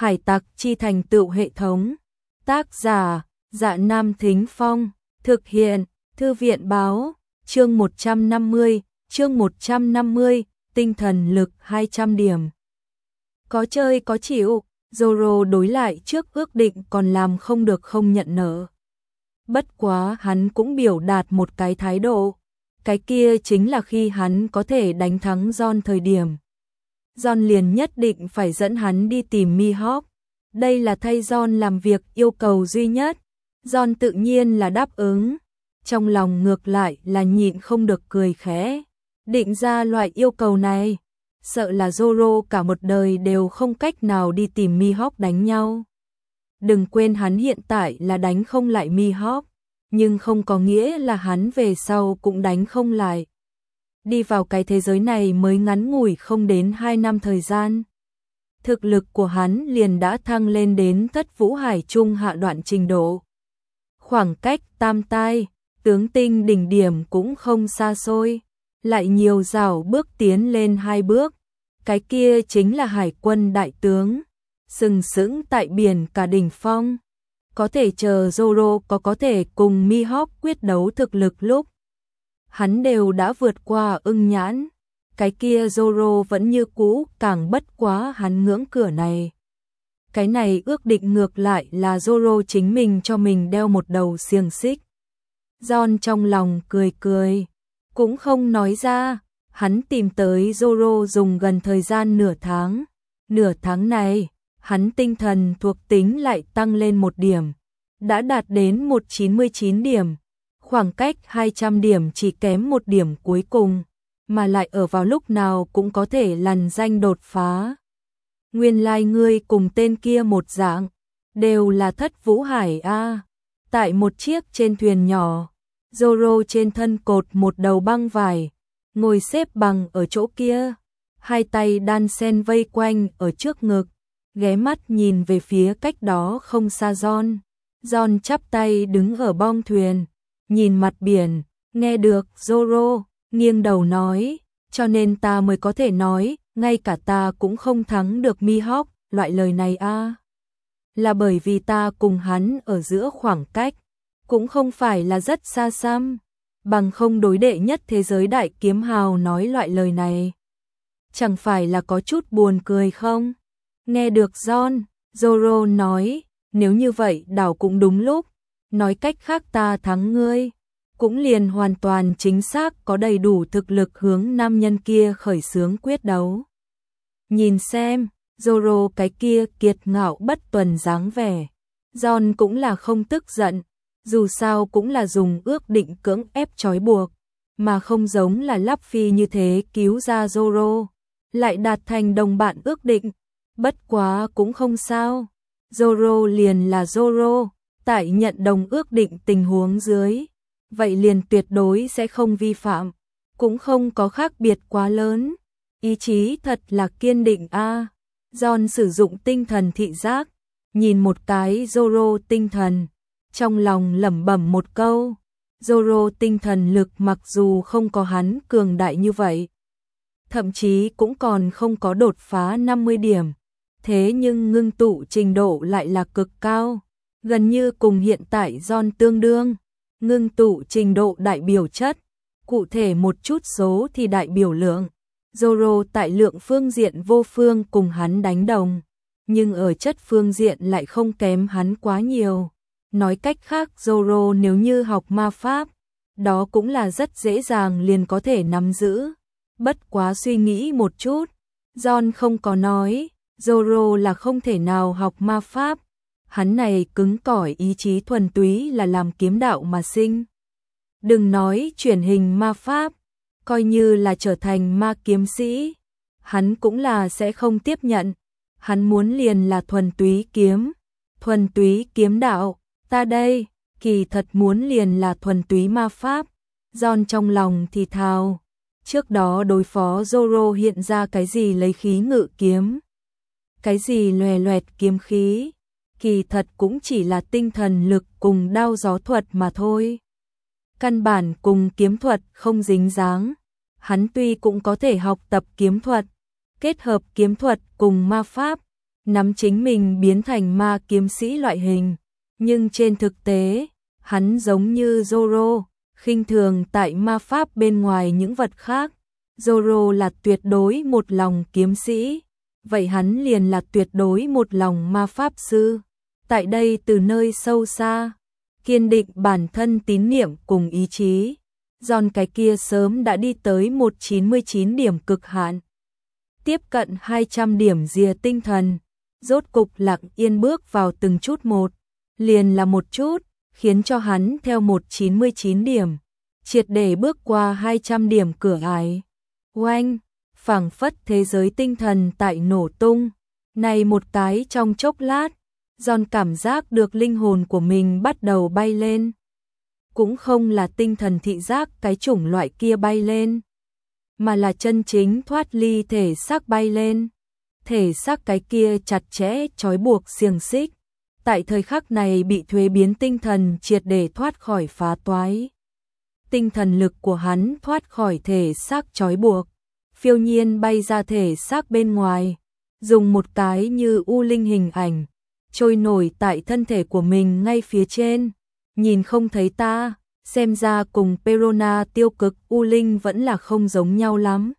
Hải tặc chi thành tựu hệ thống. Tác giả, Dạ Nam Thính Phong. Thực hiện, Thư viện báo. Chương 150, tinh thần lực 200 điểm. Có chơi có chịu, Zoro đối lại trước ước định còn làm không được không nhận nợ. Bất quá hắn cũng biểu đạt một cái thái độ, cái kia chính là khi hắn có thể đánh thắng John thời điểm. John liền nhất định phải dẫn hắn đi tìm Mihawk. Đây là thay John làm việc yêu cầu duy nhất. John tự nhiên là đáp ứng. Trong lòng ngược lại là nhịn không được cười khẽ. Định ra loại yêu cầu này, sợ là Zoro cả một đời đều không cách nào đi tìm Mihawk đánh nhau. Đừng quên hắn hiện tại là đánh không lại Mihawk, nhưng không có nghĩa là hắn về sau cũng đánh không lại. Đi vào cái thế giới này mới ngắn ngủi không đến 2 năm thời gian. Thực lực của hắn liền đã thăng lên đến Thất Vũ Hải trung hạ đoạn trình độ. Khoảng cách tam tai, tướng tinh đỉnh điểm cũng không xa xôi, lại nhiều rào bước tiến lên 2 bước. Cái kia chính là hải quân đại tướng, sừng sững tại biển cả đỉnh phong. Có thể chờ Zoro có thể cùng Mihawk quyết đấu thực lực lúc hắn đều đã vượt qua ưng nhãn. Cái kia Zoro vẫn như cũ, càng bất quá hắn ngưỡng cửa này. Cái này ước định ngược lại là Zoro chính mình cho mình đeo một đầu xiềng xích. John trong lòng cười cười, cũng không nói ra. Hắn tìm tới Zoro dùng gần thời gian nửa tháng. Nửa tháng này, hắn tinh thần thuộc tính lại tăng lên 1 điểm, đã đạt đến 199 điểm. Khoảng cách 200 điểm chỉ kém 1 điểm cuối cùng, mà lại ở vào lúc nào cũng có thể lằn danh đột phá. Nguyên lai ngươi cùng tên kia một dạng, đều là Thất Vũ Hải a. Tại một chiếc trên thuyền nhỏ, Zoro trên thân cột một đầu băng vải, ngồi xếp bằng ở chỗ kia, hai tay đan sen vây quanh ở trước ngực, ghé mắt nhìn về phía cách đó không xa John. John chắp tay đứng ở bong thuyền, nhìn mặt biển, nghe được Zoro nghiêng đầu nói, cho nên ta mới có thể nói, ngay cả ta cũng không thắng được Mihawk, loại lời này a. Là bởi vì ta cùng hắn ở giữa khoảng cách cũng không phải là rất xa xăm, bằng không đối đệ nhất thế giới đại kiếm hào nói loại lời này. Chẳng phải là có chút buồn cười không? Nghe được Zoro nói, nếu như vậy đảo cũng đúng lúc, nói cách khác ta thắng ngươi, cũng liền hoàn toàn chính xác có đầy đủ thực lực hướng nam nhân kia khởi xướng quyết đấu. Nhìn xem, Zoro cái kia kiệt ngạo bất tuần dáng vẻ, John cũng là không tức giận, dù sao cũng là dùng ước định cưỡng ép trói buộc, mà không giống là Luffy như thế cứu ra Zoro, lại đạt thành đồng bạn ước định. Bất quá cũng không sao, Zoro liền là Zoro, tại nhận đồng ước định tình huống dưới, vậy liền tuyệt đối sẽ không vi phạm, cũng không có khác biệt quá lớn. Ý chí thật là kiên định a. John sử dụng tinh thần thị giác, nhìn một cái Zoro tinh thần, trong lòng lẩm bẩm một câu. Zoro tinh thần lực mặc dù không có hắn cường đại như vậy, thậm chí cũng còn không có đột phá 50 điểm, thế nhưng ngưng tụ trình độ lại là cực cao, gần như cùng hiện tại John tương đương. Ngưng tụ trình độ đại biểu chất, cụ thể một chút số thì đại biểu lượng. Zoro tại lượng phương diện vô phương cùng hắn đánh đồng, nhưng ở chất phương diện lại không kém hắn quá nhiều. Nói cách khác, Zoro nếu như học ma pháp, đó cũng là rất dễ dàng liền có thể nắm giữ. Bất quá suy nghĩ một chút, John không có nói Zoro là không thể nào học ma pháp. Hắn này cứng cỏi ý chí thuần túy là làm kiếm đạo mà sinh. Đừng nói chuyển hình ma pháp, coi như là trở thành ma kiếm sĩ, hắn cũng là sẽ không tiếp nhận. Hắn muốn liền là thuần túy kiếm đạo. Ta đây, kỳ thật muốn liền là thuần túy ma pháp. John trong lòng thì thào, trước đó đối phó Zoro hiện ra cái gì lấy khí ngự kiếm, cái gì loè loẹt kiếm khí, kỳ thật cũng chỉ là tinh thần lực cùng đao gió thuật mà thôi. Căn bản cùng kiếm thuật không dính dáng. Hắn tuy cũng có thể học tập kiếm thuật, kết hợp kiếm thuật cùng ma pháp, nắm chính mình biến thành ma kiếm sĩ loại hình, nhưng trên thực tế, hắn giống như Zoro, khinh thường tại ma pháp bên ngoài những vật khác. Zoro là tuyệt đối một lòng kiếm sĩ, vậy hắn liền là tuyệt đối một lòng ma pháp sư. Tại đây từ nơi sâu xa, kiên định bản thân tín niệm cùng ý chí, John cái kia sớm đã đi tới 199 điểm cực hạn, tiếp cận 200 điểm rìa tinh thần, rốt cục lặng yên bước vào từng chút một, liền là một chút, khiến cho hắn theo 199 điểm, triệt để bước qua 200 điểm cửa ải. Oanh, phảng phất thế giới tinh thần tại nổ tung, này một cái trong chốc lát, John cảm giác được linh hồn của mình bắt đầu bay lên. Cũng không là tinh thần thị giác cái chủng loại kia bay lên, mà là chân chính thoát ly thể xác bay lên. Thể xác cái kia chặt chẽ trói buộc xiềng xích, tại thời khắc này bị thuế biến tinh thần triệt để thoát khỏi phá toái. Tinh thần lực của hắn thoát khỏi thể xác trói buộc, phiêu nhiên bay ra thể xác bên ngoài, dùng một cái như u linh hình ảnh, trôi nổi tại thân thể của mình ngay phía trên, nhìn không thấy ta, xem ra cùng Perona tiêu cực u linh vẫn là không giống nhau lắm.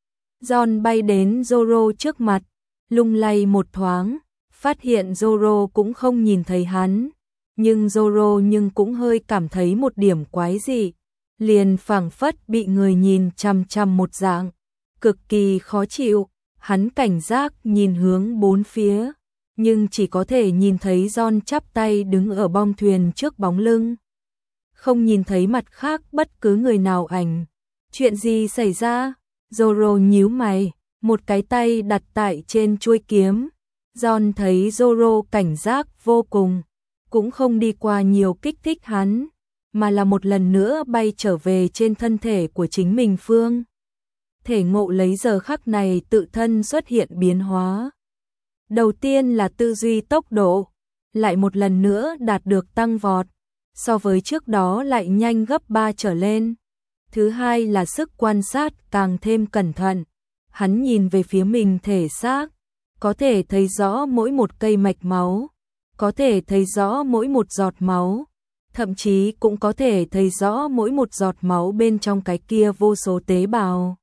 John bay đến Zoro trước mặt, lung lay một thoáng, phát hiện Zoro cũng không nhìn thấy hắn, nhưng Zoro cũng hơi cảm thấy một điểm quái dị, liền phảng phất bị người nhìn chằm chằm một dạng, cực kỳ khó chịu, hắn cảnh giác nhìn hướng bốn phía, nhưng chỉ có thể nhìn thấy John chắp tay đứng ở bong thuyền trước bóng lưng, không nhìn thấy mặt khác bất cứ người nào ảnh. Chuyện gì xảy ra? Zoro nhíu mày, một cái tay đặt tại trên chuôi kiếm. John thấy Zoro cảnh giác vô cùng, cũng không đi qua nhiều kích thích hắn, mà là một lần nữa bay trở về trên thân thể của chính mình phương. Thể ngộ lấy giờ khắc này tự thân xuất hiện biến hóa. Đầu tiên là tư duy tốc độ, lại một lần nữa đạt được tăng vọt, so với trước đó lại nhanh gấp 3 trở lên. Thứ hai là sức quan sát càng thêm cẩn thận, hắn nhìn về phía mình thể xác, có thể thấy rõ mỗi một cây mạch máu, có thể thấy rõ mỗi một giọt máu, thậm chí cũng có thể thấy rõ mỗi một giọt máu bên trong cái kia vô số tế bào.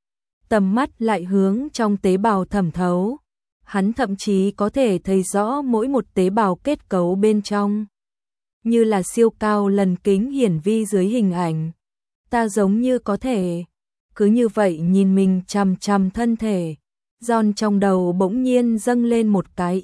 Tầm mắt lại hướng trong tế bào thẩm thấu, hắn thậm chí có thể thấy rõ mỗi một tế bào kết cấu bên trong, như là siêu cao lần kính hiển vi dưới hình ảnh. Ta giống như có thể, cứ như vậy nhìn mình chằm chằm thân thể. John trong đầu bỗng nhiên dâng lên một cái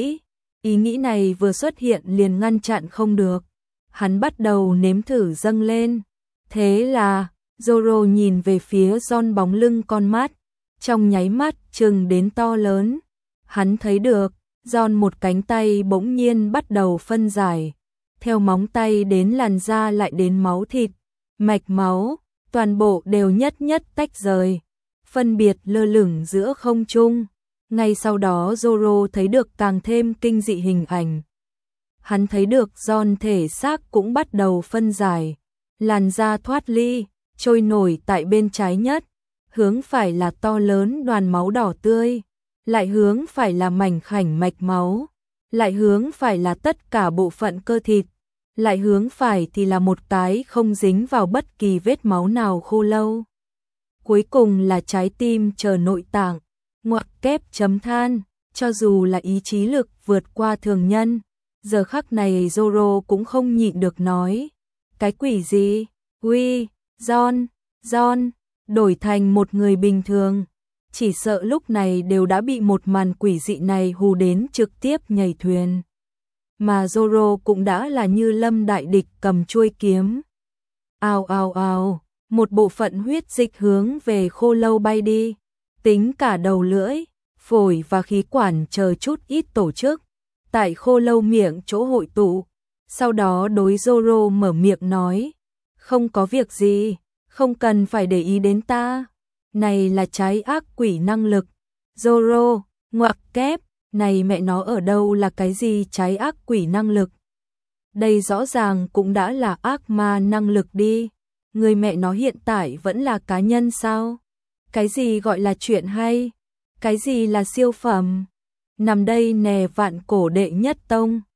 ý nghĩ này vừa xuất hiện liền ngăn chặn không được. Hắn bắt đầu nếm thử dâng lên. Thế là, Zoro nhìn về phía John bóng lưng con mắt, trong nháy mắt trừng đến to lớn. Hắn thấy được, John một cánh tay bỗng nhiên bắt đầu phân giải, theo móng tay đến làn da lại đến máu thịt, mạch máu, toàn bộ đều nhất nhất tách rời, phân biệt lơ lửng giữa không trung. Ngay sau đó Zoro thấy được càng thêm kinh dị hình ảnh. Hắn thấy được John thể xác cũng bắt đầu phân giải, làn da thoát ly, trôi nổi tại bên trái nhất, hướng phải là to lớn đoàn máu đỏ tươi, lại hướng phải là mảnh khảnh mạch máu, lại hướng phải là tất cả bộ phận cơ thịt, lại hướng phải thì là một cái không dính vào bất kỳ vết máu nào khô lâu. Cuối cùng là trái tim chờ nội tạng, ngoặc kép chấm than, cho dù là ý chí lực vượt qua thường nhân, giờ khắc này Zoro cũng không nhịn được nói, cái quỷ gì? Uy, John, đổi thành một người bình thường, chỉ sợ lúc này đều đã bị một màn quỷ dị này hù đến trực tiếp nhảy thuyền. Mà Zoro cũng đã là như lâm đại địch cầm chuôi kiếm. Ào ào ào, một bộ phận huyết dịch hướng về khô lâu bay đi, tính cả đầu lưỡi, phổi và khí quản chờ chút ít tổ chức, tại khô lâu miệng chỗ hội tụ. Sau đó đối Zoro mở miệng nói, không có việc gì, không cần phải để ý đến ta, này là trái ác quỷ năng lực. Zoro, ngoặc kép, này mẹ nó ở đâu là cái gì trái ác quỷ năng lực? Đây rõ ràng cũng đã là ác ma năng lực đi, người mẹ nó hiện tại vẫn là cá nhân sao? Cái gì gọi là chuyện hay? Cái gì là siêu phẩm? nằm đây nè vạn cổ đệ nhất tông.